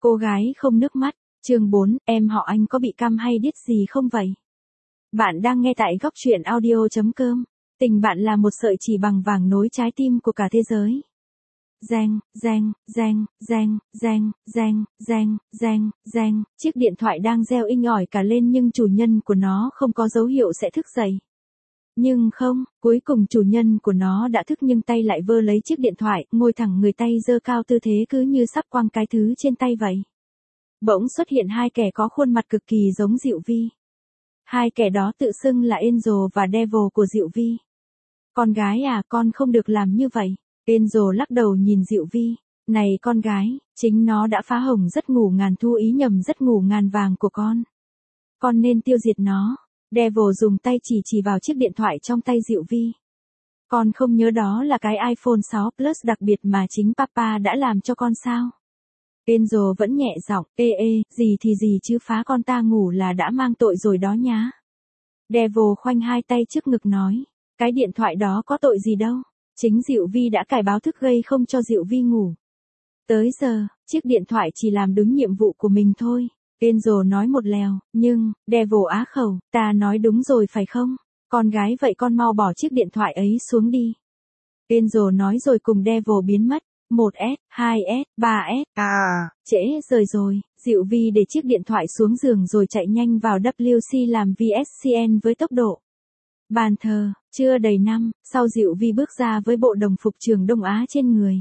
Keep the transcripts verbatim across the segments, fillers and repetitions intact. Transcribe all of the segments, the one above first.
Cô gái không nước mắt, chương bốn, em họ anh có bị câm hay điếc gì không vậy? Bạn đang nghe tại góc truyện audio.com. Tình bạn là một sợi chỉ bằng vàng nối trái tim của cả thế giới. Reng, reng, reng, reng, reng, reng, reng, reng, reng, chiếc điện thoại đang reo inh ỏi cả lên nhưng chủ nhân của nó không có dấu hiệu sẽ thức dậy. Nhưng không, cuối cùng chủ nhân của nó đã thức nhưng tay lại vơ lấy chiếc điện thoại, ngồi thẳng người tay giơ cao tư thế cứ như sắp quăng cái thứ trên tay vậy. Bỗng xuất hiện hai kẻ có khuôn mặt cực kỳ giống Diệu Vi. Hai kẻ đó tự xưng là Angel và Devil của Diệu Vi. Con gái à, con không được làm như vậy. Angel lắc đầu nhìn Diệu Vi. Này con gái, chính nó đã phá hỏng giấc ngủ ngàn thu ý nhầm giấc ngủ ngàn vàng của con. Con nên tiêu diệt nó. Devil dùng tay chỉ chỉ vào chiếc điện thoại trong tay Diệu Vi. Con không nhớ đó là cái iPhone sáu Plus đặc biệt mà chính Papa đã làm cho con sao? Angel vẫn nhẹ giọng, ê ê, gì thì gì chứ phá con ta ngủ là đã mang tội rồi đó nhá. Devil khoanh hai tay trước ngực nói, cái điện thoại đó có tội gì đâu, chính Diệu Vi đã cài báo thức gây không cho Diệu Vi ngủ. Tới giờ, chiếc điện thoại chỉ làm đúng nhiệm vụ của mình thôi. Angel nói một lèo, nhưng, Devil á khẩu, ta nói đúng rồi phải không? Con gái vậy con mau bỏ chiếc điện thoại ấy xuống đi. Angel nói rồi cùng Devil biến mất. một S, hai S, ba S, à, trễ rời rồi, Diệu Vi để chiếc điện thoại xuống giường rồi chạy nhanh vào W C làm V S C N với tốc độ. Bàn thờ, chưa đầy năm, sau Diệu Vi bước ra với bộ đồng phục trường Đông Á trên người.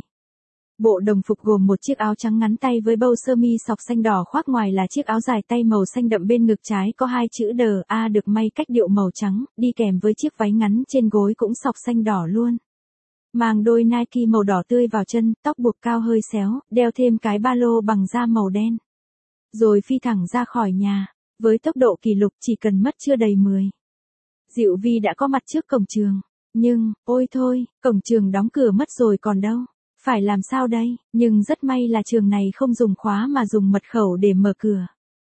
Bộ đồng phục gồm một chiếc áo trắng ngắn tay với bâu sơ mi sọc xanh đỏ khoác ngoài là chiếc áo dài tay màu xanh đậm bên ngực trái có hai chữ D A được may cách điệu màu trắng, đi kèm với chiếc váy ngắn trên gối cũng sọc xanh đỏ luôn. Mang đôi Nike màu đỏ tươi vào chân, tóc buộc cao hơi xéo, đeo thêm cái ba lô bằng da màu đen. Rồi phi thẳng ra khỏi nhà, với tốc độ kỷ lục chỉ cần mất chưa đầy mười. Diệu Vi đã có mặt trước cổng trường, nhưng, ôi thôi, cổng trường đóng cửa mất rồi còn đâu. Phải làm sao đây, nhưng rất may là trường này không dùng khóa mà dùng mật khẩu để mở cửa.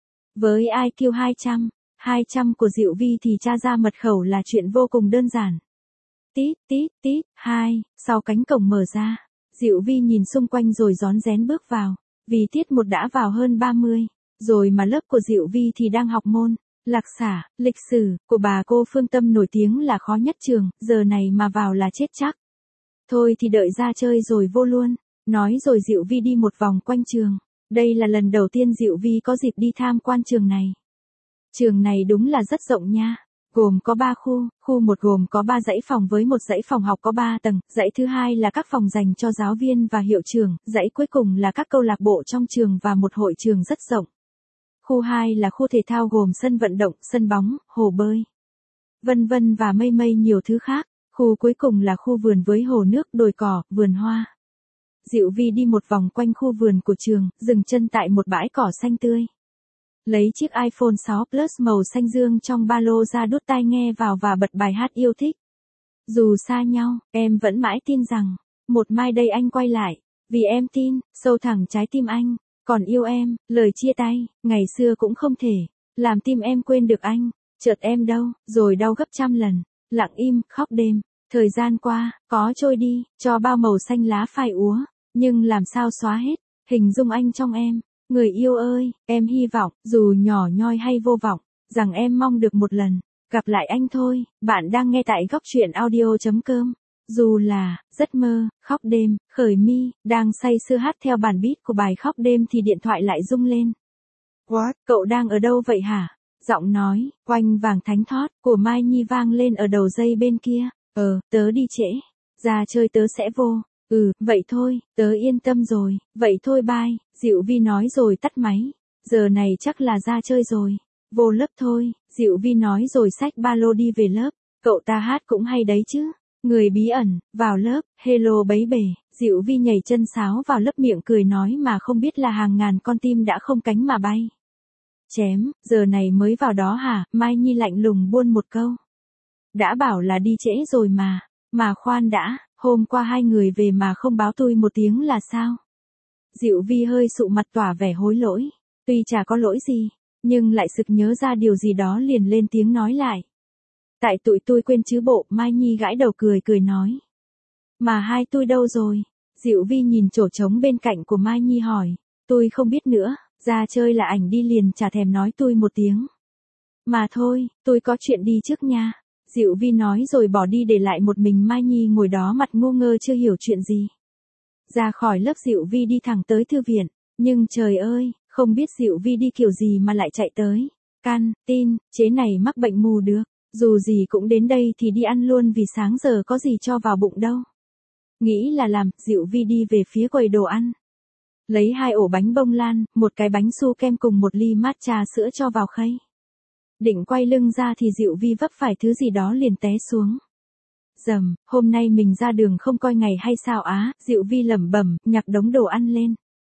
Với I Q hai trăm, hai trăm của Diệu Vi thì tra ra mật khẩu là chuyện vô cùng đơn giản. Tít, tít, tít, hai, sau cánh cổng mở ra, Diệu Vi nhìn xung quanh rồi rón rén bước vào, vì tiết một đã vào hơn ba mươi, rồi mà lớp của Diệu Vi thì đang học môn, lạc xả, lịch sử, của bà cô Phương Tâm nổi tiếng là khó nhất trường, giờ này mà vào là chết chắc. Thôi thì đợi ra chơi rồi vô luôn, nói rồi Diệu Vi đi một vòng quanh trường, đây là lần đầu tiên Diệu Vi có dịp đi tham quan trường này. Trường này đúng là rất rộng nha. Gồm có ba khu, khu một gồm có ba dãy phòng với một dãy phòng học có ba tầng, dãy thứ hai là các phòng dành cho giáo viên và hiệu trưởng, dãy cuối cùng là các câu lạc bộ trong trường và một hội trường rất rộng. Khu hai là khu thể thao gồm sân vận động, sân bóng, hồ bơi, vân vân và mây mây nhiều thứ khác. Khu cuối cùng là khu vườn với hồ nước, đồi cỏ, vườn hoa. Diệu Vi đi một vòng quanh khu vườn của trường, dừng chân tại một bãi cỏ xanh tươi. Lấy chiếc iPhone sáu Plus màu xanh dương trong ba lô ra đút tai nghe vào và bật bài hát yêu thích. Dù xa nhau, em vẫn mãi tin rằng, một mai đây anh quay lại, vì em tin, sâu thẳm trái tim anh, còn yêu em, lời chia tay, ngày xưa cũng không thể, làm tim em quên được anh, chợt em đau, rồi đau gấp trăm lần, lặng im, khóc đêm, thời gian qua, có trôi đi, cho bao màu xanh lá phai úa, nhưng làm sao xóa hết, hình dung anh trong em. Người yêu ơi, em hy vọng, dù nhỏ nhoi hay vô vọng, rằng em mong được một lần, gặp lại anh thôi. Bạn đang nghe tại góc truyện audio.com. Dù là, giấc mơ, khóc đêm, khởi mi, đang say sưa hát theo bản beat của bài khóc đêm thì điện thoại lại rung lên. What? Cậu đang ở đâu vậy hả? Giọng nói, oanh vàng thánh thót, của Mai Nhi vang lên ở đầu dây bên kia. Ờ, tớ đi trễ. Ra chơi tớ sẽ vô. Ừ, vậy thôi, tớ yên tâm rồi, vậy thôi bye, Diệu Vi nói rồi tắt máy, giờ này chắc là ra chơi rồi, vô lớp thôi, Diệu Vi nói rồi xách ba lô đi về lớp, cậu ta hát cũng hay đấy chứ, người bí ẩn, vào lớp, hello bấy bể, Diệu Vi nhảy chân sáo vào lớp miệng cười nói mà không biết là hàng ngàn con tim đã không cánh mà bay. Chém, giờ này mới vào đó hả, Mai Nhi lạnh lùng buôn một câu. Đã bảo là đi trễ rồi mà, mà khoan đã. Hôm qua hai người về mà không báo tôi một tiếng là sao? Diệu Vi hơi sụ mặt tỏa vẻ hối lỗi. Tuy chả có lỗi gì, nhưng lại sực nhớ ra điều gì đó liền lên tiếng nói lại. Tại tụi tôi quên chứ bộ, Mai Nhi gãi đầu cười cười nói. Mà hai tôi đâu rồi? Diệu Vi nhìn chỗ trống bên cạnh của Mai Nhi hỏi. Tôi không biết nữa, ra chơi là ảnh đi liền chả thèm nói tôi một tiếng. Mà thôi, tôi có chuyện đi trước nha. Diệu Vi nói rồi bỏ đi để lại một mình Mai Nhi ngồi đó mặt ngu ngơ chưa hiểu chuyện gì. Ra khỏi lớp Diệu Vi đi thẳng tới thư viện, nhưng trời ơi, không biết Diệu Vi đi kiểu gì mà lại chạy tới. Can, tin, chế này mắc bệnh mù được, dù gì cũng đến đây thì đi ăn luôn vì sáng giờ có gì cho vào bụng đâu. Nghĩ là làm, Diệu Vi đi về phía quầy đồ ăn. Lấy hai ổ bánh bông lan, một cái bánh su kem cùng một ly matcha sữa cho vào khay. Định quay lưng ra thì Diệu Vi vấp phải thứ gì đó liền té xuống. Dầm, hôm nay mình ra đường không coi ngày hay sao á, Diệu Vi lẩm bẩm, nhặt đống đồ ăn lên.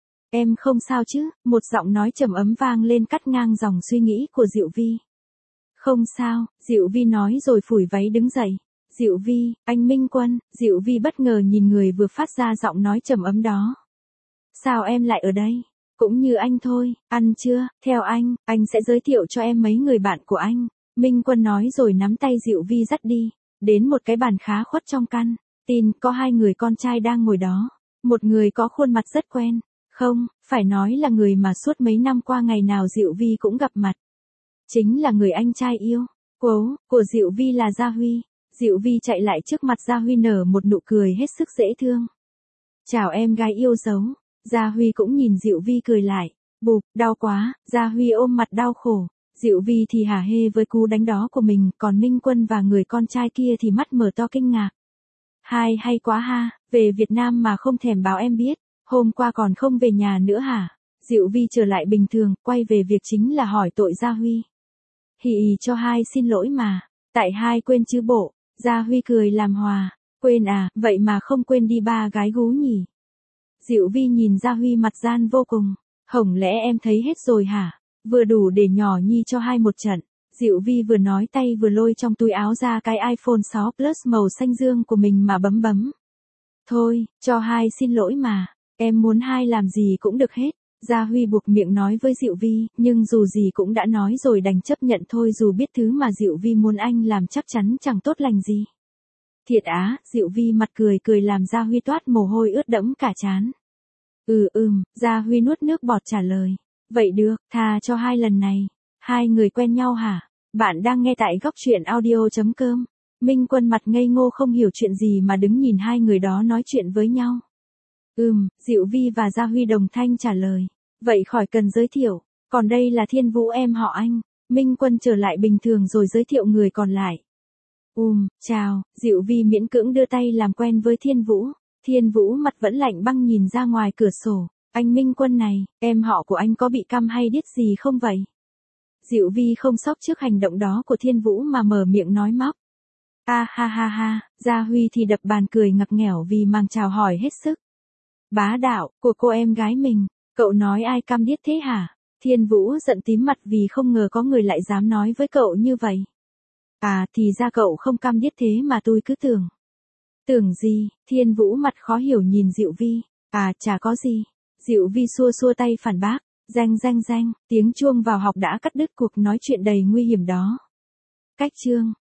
Em không sao chứ, một giọng nói trầm ấm vang lên cắt ngang dòng suy nghĩ của Diệu Vi. Không sao, Diệu Vi nói rồi phủi váy đứng dậy. Diệu Vi, anh Minh Quân, Diệu Vi bất ngờ nhìn người vừa phát ra giọng nói trầm ấm đó. Sao em lại ở đây? Cũng như anh thôi, ăn chưa, theo anh, anh sẽ giới thiệu cho em mấy người bạn của anh. Minh Quân nói rồi nắm tay Diệu Vi dắt đi, đến một cái bàn khá khuất trong căn. Tin, có hai người con trai đang ngồi đó. Một người có khuôn mặt rất quen. Không, phải nói là người mà suốt mấy năm qua ngày nào Diệu Vi cũng gặp mặt. Chính là người anh trai yêu, quấu, của Diệu Vi là Gia Huy. Diệu Vi chạy lại trước mặt Gia Huy nở một nụ cười hết sức dễ thương. Chào em gái yêu dấu. Gia Huy cũng nhìn Diệu Vi cười lại. Bụp, đau quá, Gia Huy ôm mặt đau khổ. Diệu Vi thì hả hê với cú đánh đó của mình, còn Minh Quân và người con trai kia thì mắt mở to kinh ngạc. Hai hay quá ha, về Việt Nam mà không thèm báo em biết, hôm qua còn không về nhà nữa hả? Diệu Vi trở lại bình thường, quay về việc chính là hỏi tội Gia Huy. Hì ý cho hai xin lỗi mà, tại hai quên chứ bộ. Gia Huy cười làm hòa, quên à, vậy mà không quên đi ba gái gú nhỉ. Diệu Vi nhìn Gia Huy mặt gian vô cùng, hổng lẽ em thấy hết rồi hả? Vừa đủ để nhỏ nhi cho hai một trận. Diệu Vi vừa nói tay vừa lôi trong túi áo ra cái iPhone sáu Plus màu xanh dương của mình mà bấm bấm. Thôi, cho hai xin lỗi mà, em muốn hai làm gì cũng được hết. Gia Huy buộc miệng nói với Diệu Vi, nhưng dù gì cũng đã nói rồi đành chấp nhận thôi dù biết thứ mà Diệu Vi muốn anh làm chắc chắn chẳng tốt lành gì. Thiệt á, Diệu Vi mặt cười cười làm Gia Huy toát mồ hôi ướt đẫm cả trán. Ừ ừm, Gia Huy nuốt nước bọt trả lời. Vậy được, tha cho hai lần này. Hai người quen nhau hả? Bạn đang nghe tại góc truyện audio chấm com. Minh Quân mặt ngây ngô không hiểu chuyện gì mà đứng nhìn hai người đó nói chuyện với nhau. Ừm, Diệu Vi và Gia Huy đồng thanh trả lời. Vậy khỏi cần giới thiệu, còn đây là Thiên Vũ em họ anh. Minh Quân trở lại bình thường rồi giới thiệu người còn lại. Ùm, chào, Diệu Vi miễn cưỡng đưa tay làm quen với Thiên Vũ. Thiên Vũ mặt vẫn lạnh băng nhìn ra ngoài cửa sổ. Anh Minh Quân này, em họ của anh có bị câm hay điếc gì không vậy? Diệu Vi không sốc trước hành động đó của Thiên Vũ mà mở miệng nói móc. A ha ha ha, Gia Huy thì đập bàn cười ngặt nghẽo vì mang chào hỏi hết sức. Bá đạo, của cô em gái mình, cậu nói ai câm điếc thế hả? Thiên Vũ giận tím mặt vì không ngờ có người lại dám nói với cậu như vậy. À thì ra cậu không câm điếc thế mà tôi cứ tưởng. Tưởng gì, Thiên Vũ mặt khó hiểu nhìn Diệu Vi. À chả có gì. Diệu Vi xua xua tay phản bác. Danh danh danh, tiếng chuông vào học đã cắt đứt cuộc nói chuyện đầy nguy hiểm đó. Cách chương.